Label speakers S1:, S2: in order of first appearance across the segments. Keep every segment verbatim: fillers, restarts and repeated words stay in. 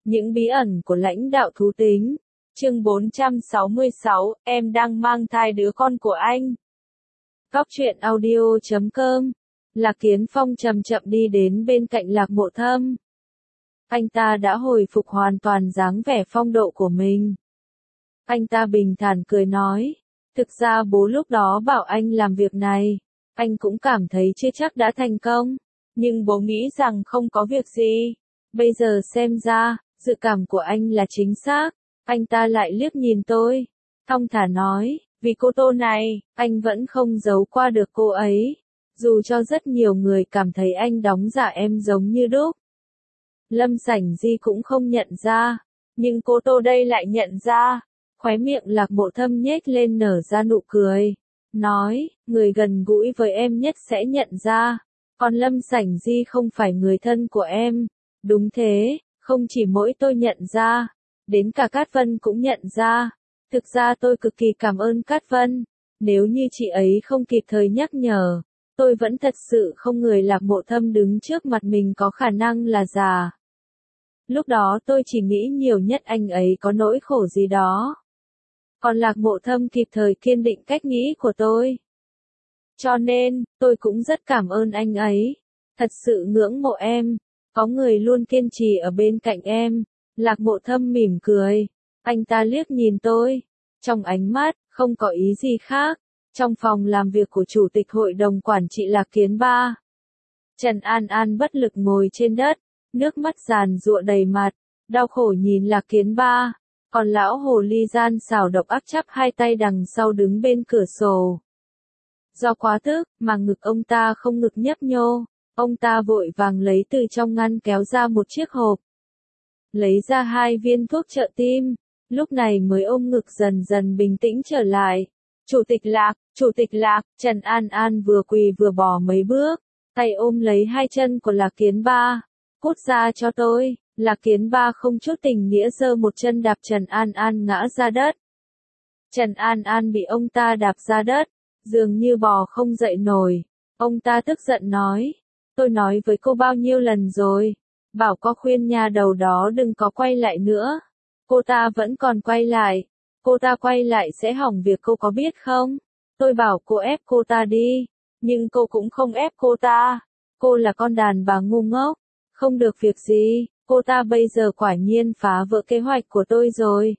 S1: Những bí ẩn của lãnh đạo thú tính. Chương bốn trăm sáu mươi sáu, em đang mang thai đứa con của anh. Góc truyện audio chấm com. Lạc Kiến Phong chậm chậm đi đến bên cạnh Lạc Mộ Thâm. Anh ta đã hồi phục hoàn toàn dáng vẻ phong độ của mình. Anh ta bình thản cười nói, thực ra bố lúc đó bảo anh làm việc này, anh cũng cảm thấy chưa chắc đã thành công, nhưng bố nghĩ rằng không có việc gì. Bây giờ xem ra, dự cảm của anh là chính xác. Anh ta lại liếc nhìn tôi, thong thả nói, vì cô Tô này, anh vẫn không giấu qua được cô ấy. Dù cho rất nhiều người cảm thấy anh đóng giả em giống như đúc. Lâm Sảnh Di cũng không nhận ra, nhưng cô Tô đây lại nhận ra. Khóe miệng Lạc Mộ Thâm nhếch lên nở ra nụ cười, nói, người gần gũi với em nhất sẽ nhận ra, còn Lâm Sảnh Di không phải người thân của em. Đúng thế, không chỉ mỗi tôi nhận ra, đến cả Cát Vân cũng nhận ra. Thực ra tôi cực kỳ cảm ơn Cát Vân, nếu như chị ấy không kịp thời nhắc nhở, tôi vẫn thật sự không ngờ Lạc Mộ Thâm đứng trước mặt mình có khả năng là già. Lúc đó tôi chỉ nghĩ nhiều nhất anh ấy có nỗi khổ gì đó. Còn Lạc Mộ Thâm kịp thời kiên định cách nghĩ của tôi. Cho nên, tôi cũng rất cảm ơn anh ấy. Thật sự ngưỡng mộ em. Có người luôn kiên trì ở bên cạnh em. Lạc Mộ Thâm mỉm cười. Anh ta liếc nhìn tôi. Trong ánh mắt, không có ý gì khác. Trong phòng làm việc của Chủ tịch Hội đồng Quản trị Lạc Kiến Ba. Trần An An bất lực ngồi trên đất. Nước mắt giàn giụa đầy mặt. Đau khổ nhìn Lạc Kiến Ba. Còn lão hồ ly gian xảo độc ác chắp hai tay đằng sau đứng bên cửa sổ. Do quá tức, mà ngực ông ta không ngực nhấp nhô, ông ta vội vàng lấy từ trong ngăn kéo ra một chiếc hộp. Lấy ra hai viên thuốc trợ tim, lúc này mới ôm ngực dần dần bình tĩnh trở lại. Chủ tịch Lạc, Chủ tịch Lạc, Trần An An vừa quỳ vừa bò mấy bước, tay ôm lấy hai chân của Lạc Kiến Ba. Cút ra cho tôi. Lạc Kiến Ba không chút tình nghĩa giơ một chân đạp Trần An An ngã ra đất. Trần An An bị ông ta đạp ra đất, dường như bò không dậy nổi. Ông ta tức giận nói, tôi nói với cô bao nhiêu lần rồi, bảo có khuyên nhà đầu đó đừng có quay lại nữa. Cô ta vẫn còn quay lại, cô ta quay lại sẽ hỏng việc cô có biết không? Tôi bảo cô ép cô ta đi, nhưng cô cũng không ép cô ta. Cô là con đàn bà ngu ngốc, không được việc gì. Cô ta bây giờ quả nhiên phá vỡ kế hoạch của tôi rồi.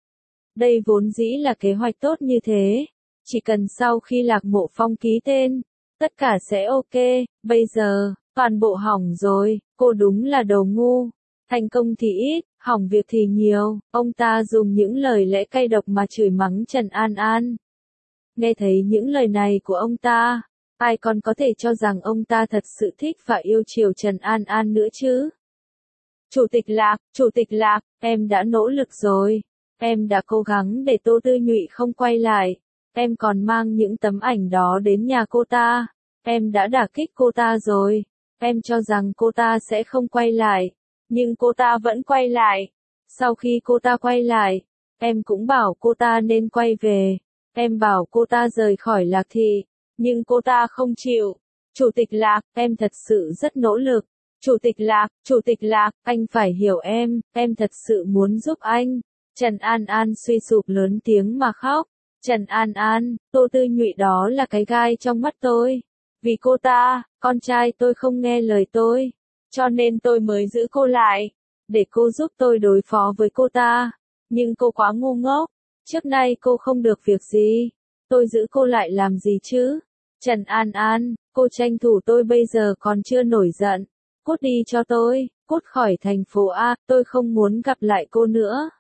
S1: Đây vốn dĩ là kế hoạch tốt như thế. Chỉ cần sau khi Lạc Mộ Phong ký tên, tất cả sẽ ok. Bây giờ, toàn bộ hỏng rồi. Cô đúng là đồ ngu. Thành công thì ít, hỏng việc thì nhiều. Ông ta dùng những lời lẽ cay độc mà chửi mắng Trần An An. Nghe thấy những lời này của ông ta, ai còn có thể cho rằng ông ta thật sự thích và yêu chiều Trần An An nữa chứ? Chủ tịch Lạc, Chủ tịch Lạc, em đã nỗ lực rồi. Em đã cố gắng để Tô Tư Nhụy không quay lại. Em còn mang những tấm ảnh đó đến nhà cô ta. Em đã đả kích cô ta rồi. Em cho rằng cô ta sẽ không quay lại. Nhưng cô ta vẫn quay lại. Sau khi cô ta quay lại, em cũng bảo cô ta nên quay về. Em bảo cô ta rời khỏi Lạc Thị. Nhưng cô ta không chịu. Chủ tịch Lạc, em thật sự rất nỗ lực. Chủ tịch Lạc, Chủ tịch Lạc, anh phải hiểu em, em thật sự muốn giúp anh. Trần An An suy sụp lớn tiếng mà khóc. Trần An An, Tô Tư Nhụy đó là cái gai trong mắt tôi. Vì cô ta, con trai tôi không nghe lời tôi. Cho nên tôi mới giữ cô lại. Để cô giúp tôi đối phó với cô ta. Nhưng cô quá ngu ngốc. Trước nay cô không được việc gì. Tôi giữ cô lại làm gì chứ? Trần An An, cô tranh thủ tôi bây giờ còn chưa nổi giận. Cút đi cho tôi, cút khỏi thành phố A, tôi không muốn gặp lại cô nữa.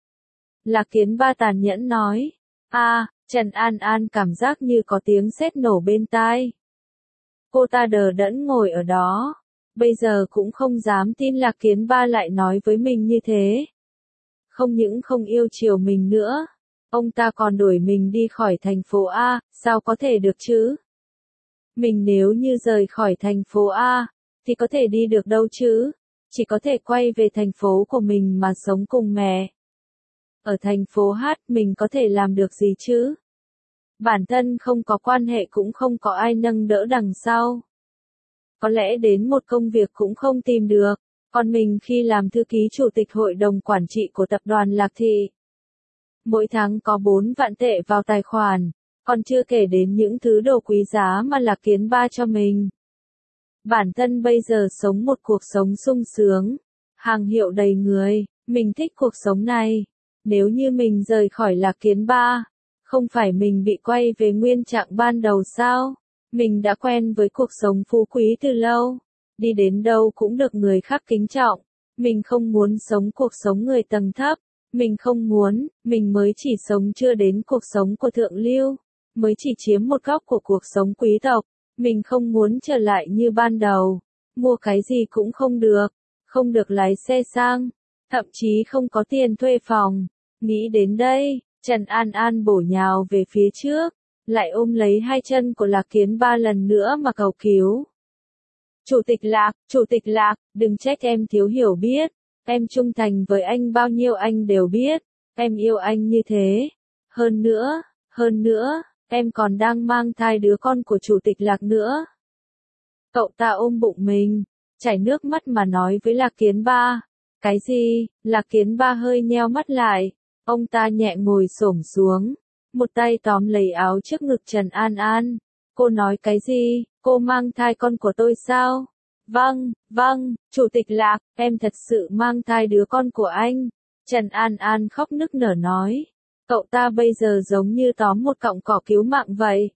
S1: Lạc Kiến Ba tàn nhẫn nói. A, Trần An An cảm giác như có tiếng sét nổ bên tai. Cô ta đờ đẫn ngồi ở đó. Bây giờ cũng không dám tin Lạc Kiến Ba lại nói với mình như thế. Không những không yêu chiều mình nữa, ông ta còn đuổi mình đi khỏi thành phố A, sao có thể được chứ? Mình nếu như rời khỏi thành phố A, thì có thể đi được đâu chứ? Chỉ có thể quay về thành phố của mình mà sống cùng mẹ. Ở thành phố H mình có thể làm được gì chứ? Bản thân không có quan hệ cũng không có ai nâng đỡ đằng sau. Có lẽ đến một công việc cũng không tìm được. Còn mình khi làm thư ký chủ tịch hội đồng quản trị của tập đoàn Lạc Thị. Mỗi tháng có bốn vạn tệ vào tài khoản, còn chưa kể đến những thứ đồ quý giá mà Lạc Kiến Ba cho mình. Bản thân bây giờ sống một cuộc sống sung sướng, hàng hiệu đầy người, mình thích cuộc sống này. Nếu như mình rời khỏi Lạc Kiến Ba, không phải mình bị quay về nguyên trạng ban đầu sao? Mình đã quen với cuộc sống phú quý từ lâu, đi đến đâu cũng được người khác kính trọng. Mình không muốn sống cuộc sống người tầng thấp, mình không muốn, mình mới chỉ sống chưa đến cuộc sống của thượng lưu, mới chỉ chiếm một góc của cuộc sống quý tộc. Mình không muốn trở lại như ban đầu, mua cái gì cũng không được, không được lái xe sang, thậm chí không có tiền thuê phòng. Nghĩ đến đây, Trần An An bổ nhào về phía trước, lại ôm lấy hai chân của Lạc Kiến Ba lần nữa mà cầu cứu. Chủ tịch Lạc, Chủ tịch Lạc, đừng trách em thiếu hiểu biết, em trung thành với anh bao nhiêu anh đều biết, em yêu anh như thế. Hơn nữa, hơn nữa, em còn đang mang thai đứa con của Chủ tịch Lạc nữa. Cậu ta ôm bụng mình, chảy nước mắt mà nói với Lạc Kiến Ba. Cái gì? Lạc Kiến Ba hơi nheo mắt lại, ông ta nhẹ ngồi xổm xuống, một tay tóm lấy áo trước ngực Trần An An. Cô nói cái gì? Cô mang thai con của tôi sao? Vâng, vâng, Chủ tịch Lạc, em thật sự mang thai đứa con của anh. Trần An An khóc nức nở nói. Cậu ta bây giờ giống như tóm một cọng cỏ cứu mạng vậy.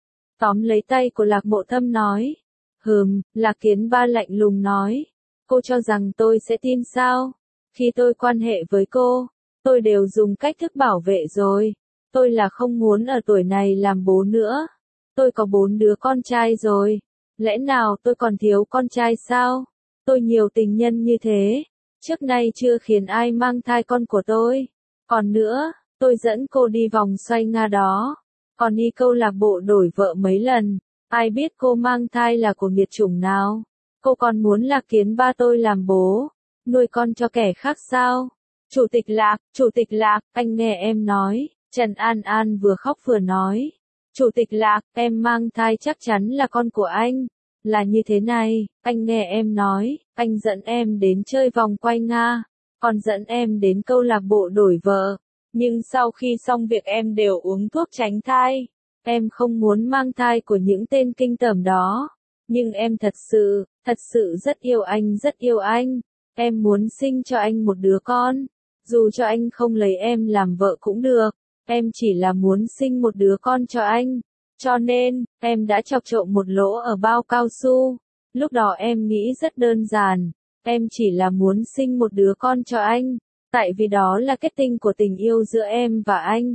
S1: Tóm lấy tay của Lạc Mộ Thâm nói. Hừm, Lạc Kiến Ba lạnh lùng nói. Cô cho rằng tôi sẽ tin sao? Khi tôi quan hệ với cô, tôi đều dùng cách thức bảo vệ rồi. Tôi là không muốn ở tuổi này làm bố nữa. Tôi có bốn đứa con trai rồi. Lẽ nào tôi còn thiếu con trai sao? Tôi nhiều tình nhân như thế. Trước nay chưa khiến ai mang thai con của tôi. Còn nữa, tôi dẫn cô đi vòng xoay Nga đó. Còn đi câu lạc bộ đổi vợ mấy lần. Ai biết cô mang thai là của nghiệt chủng nào? Cô còn muốn Lạc Kiến Ba tôi làm bố, nuôi con cho kẻ khác sao? Chủ tịch Lạc, Chủ tịch Lạc, anh nghe em nói. Trần An An vừa khóc vừa nói. Chủ tịch Lạc, em mang thai chắc chắn là con của anh. Là như thế này, anh nghe em nói, anh dẫn em đến chơi vòng quay Nga, còn dẫn em đến câu lạc bộ đổi vợ. Nhưng sau khi xong việc em đều uống thuốc tránh thai. Em không muốn mang thai của những tên kinh tởm đó. Nhưng em thật sự, thật sự rất yêu anh, rất yêu anh. Em muốn sinh cho anh một đứa con. Dù cho anh không lấy em làm vợ cũng được. Em chỉ là muốn sinh một đứa con cho anh. Cho nên, em đã chọc trộm một lỗ ở bao cao su. Lúc đó em nghĩ rất đơn giản. Em chỉ là muốn sinh một đứa con cho anh. Tại vì đó là kết tinh của tình yêu giữa em và anh.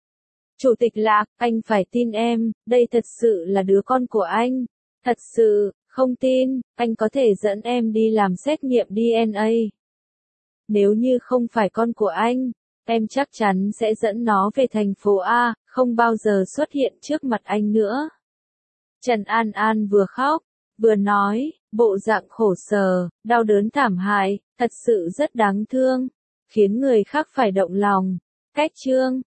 S1: Chủ tịch Lạc, anh phải tin em, đây thật sự là đứa con của anh. Thật sự, không tin, anh có thể dẫn em đi làm xét nghiệm đê en a. Nếu như không phải con của anh, em chắc chắn sẽ dẫn nó về thành phố A, không bao giờ xuất hiện trước mặt anh nữa. Trần An An vừa khóc, vừa nói, bộ dạng khổ sở, đau đớn thảm hại, thật sự rất đáng thương, khiến người khác phải động lòng. Cách chương